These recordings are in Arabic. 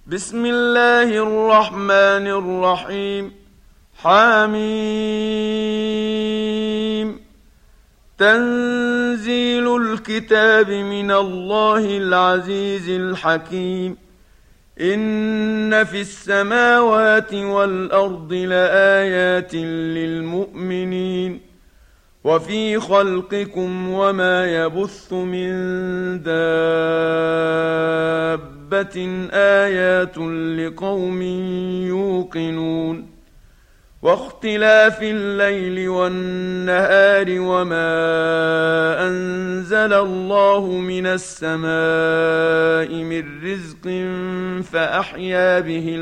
بسم الله الرحمن الرحيم. حميم. تنزيل الكتاب من الله العزيز الحكيم. إن في السماوات والأرض لآيات للمؤمنين وفي خلقكم وما يبث من دابة آيات لقوم يوقنون. واختلاف الليل والنهار وما أنزل الله من السماء من رزق فأحيا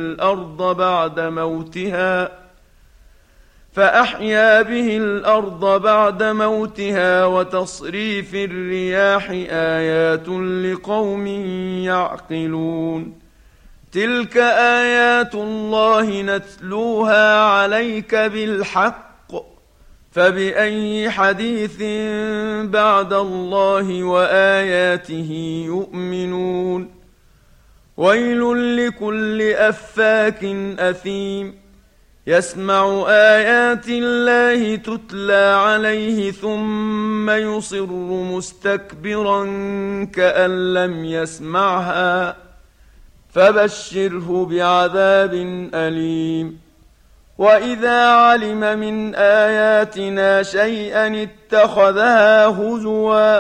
به الأرض بعد موتها وتصريف الرياح آيات لقوم يعقلون. تلك آيات الله نتلوها عليك بالحق فبأي حديث بعد الله وآياته يؤمنون. ويل لكل أفاك أثيم يسمع آيات الله تتلى عليه ثم يصر مستكبرا كأن لم يسمعها فبشره بعذاب أليم. وإذا علم من آياتنا شيئا اتخذها هزوا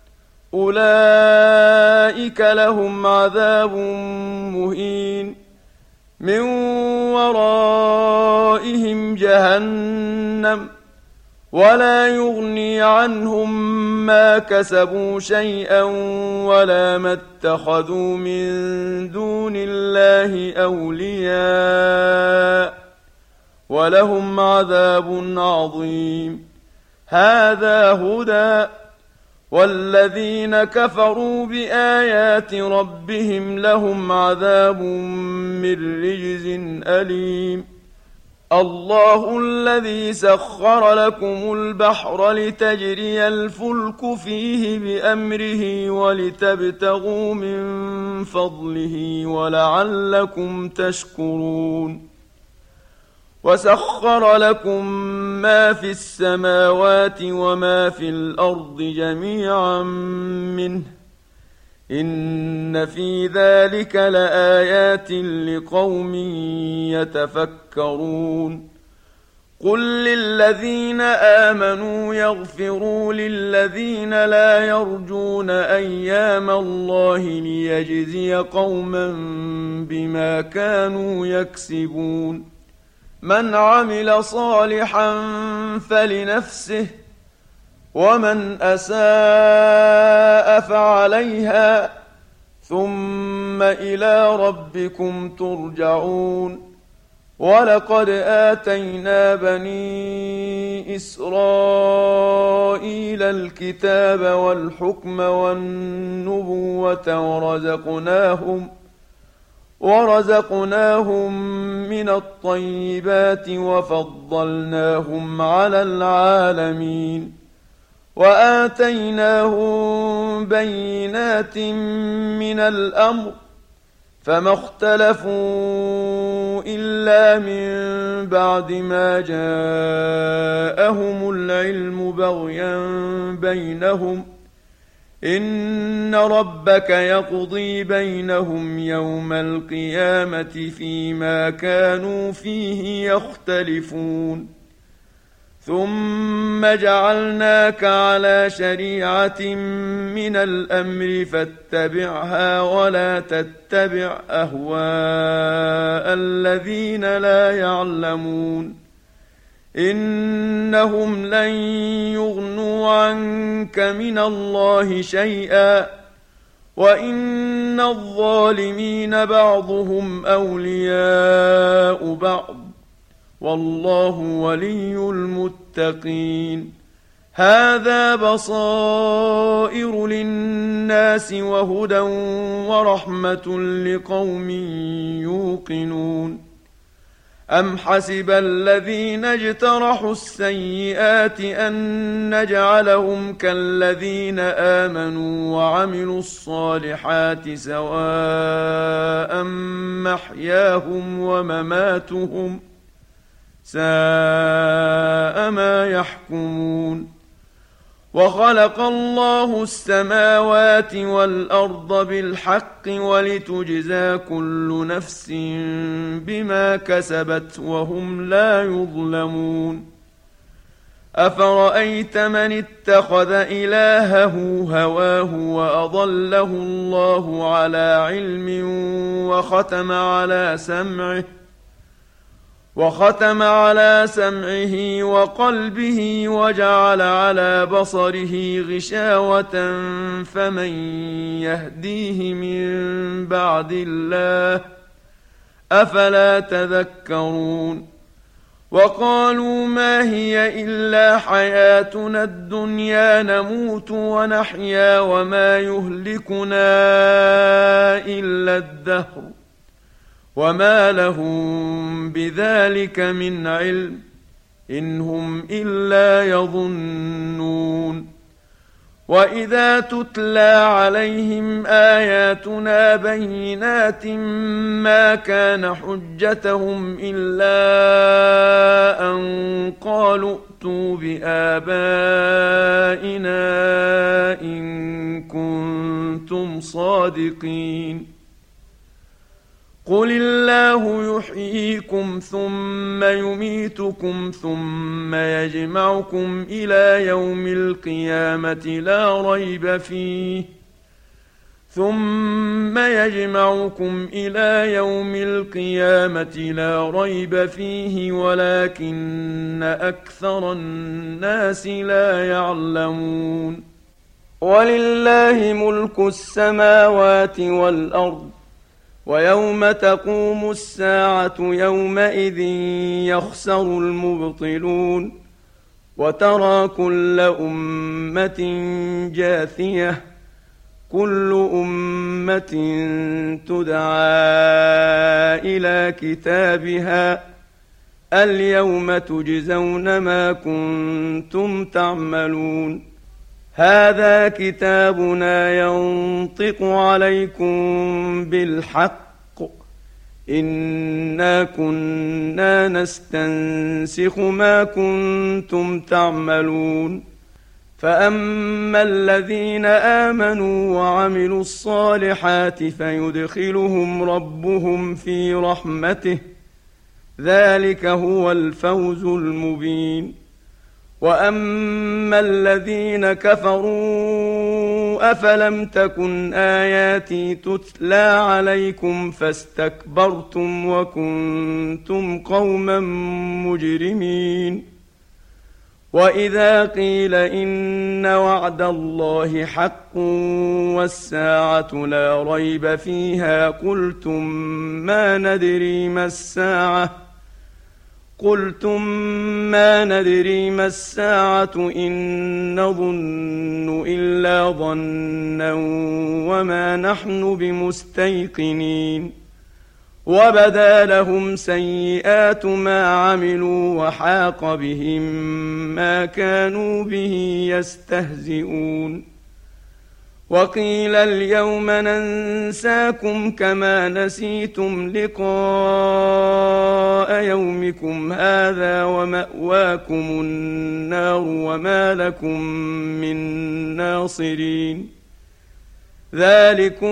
أولئك لهم عذاب مهين من ورائهم جهنم ولا يغني عنهم ما كسبوا شيئا ولا ما اتخذوا من دون الله أولياء ولهم عذاب عظيم. هذا هدى والذين كفروا بآيات ربهم لهم عذاب من رجز أليم. الله الذي سخر لكم البحر لتجري الفلك فيه بأمره ولتبتغوا من فضله ولعلكم تشكرون. وسخر لكم ما في السماوات وما في الأرض جميعا منه إن في ذلك لآيات لقوم يتفكرون. قل للذين آمنوا يغفروا للذين لا يرجون أيام الله ليجزي قوما بما كانوا يكسبون. من عمل صالحا فلنفسه ومن أساء فعليها ثم إلى ربكم ترجعون. ولقد آتينا بني إسرائيل الكتاب والحكم والنبوة ورزقناهم من الطيبات وفضلناهم على العالمين وآتيناهم بينات من الأمر فما اختلفوا إلا من بعد ما جاءهم العلم بغيا بينهم إن ربك يقضي بينهم يوم القيامة فيما كانوا فيه يختلفون. ثم جعلناك على شريعة من الأمر فاتبعها ولا تتبع أهواء الذين لا يعلمون إنهم لن يغنوا عنك من الله شيئا وإن الظالمين بعضهم أولياء بعض والله ولي المتقين. هذا بصائر للناس وهدى ورحمة لقوم يوقنون. أم حسب الذين اجترحوا السيئات أن نجعلهم كالذين آمنوا وعملوا الصالحات سواء محياهم ومماتهم ساء ما يحكمون وخلق الله السماوات والأرض بالحق ولتجزى كل نفس بما كسبت وهم لا يظلمون أفرأيت من اتخذ إلهه هواه وأضله الله على علم وختم على سمعه وقلبه وجعل على بصره غشاوة فمن يهديه من بعد الله أفلا تذكرون وقالوا ما هي إلا حياتنا الدنيا نموت ونحيا وما يهلكنا إلا الدهر وما لهم بذلك من علم إن هم إلا يظنون وإذا تتلى عليهم آياتنا بينات ما كان حجتهم إلا أن قالوا ائتوا بآبائنا إن كنتم صادقين قل الله يحييكم ثم يميتكم ثم يجمعكم إلى يوم القيامة لا ريب فيه ولكن أكثر الناس لا يعلمون ولله ملك السماوات والأرض ويوم تقوم الساعة يومئذ يخسر المبطلون وترى كل أمة جاثية كل أمة تدعى إلى كتابها اليوم تجزون ما كنتم تعملون هذا كتابنا ينطق عليكم بالحق إنا كنا نستنسخ ما كنتم تعملون فأما الذين آمنوا وعملوا الصالحات فيدخلهم ربهم في رحمته ذلك هو الفوز المبين وأما الذين كفروا أفلم تكن آياتي تتلى عليكم فاستكبرتم وكنتم قوما مجرمين وإذا قيل إن وعد الله حق والساعة لا ريب فيها قلتم ما ندري ما الساعة إن نظن إلا ظنا وما نحن بمستيقنين وبدا لهم سيئات ما عملوا وحاق بهم ما كانوا به يستهزئون وقيل اليوم ننساكم كما نسيتم لقاء يومكم هذا ومأواكم النار وما لكم من ناصرين ذلكم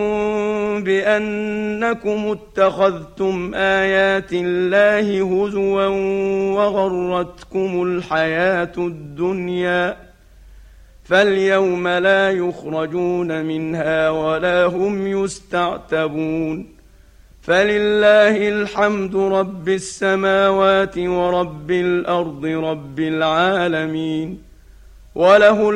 بأنكم اتخذتم آيات الله هزوا وغرتكم الحياة الدنيا فاليوم لا يخرجون منها ولا هم يستعتبون فلله الحمد رب السماوات ورب الأرض رب العالمين وله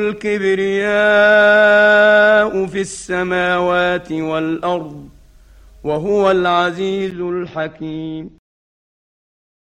الكبرياء في السماوات والأرض وهو العزيز الحكيم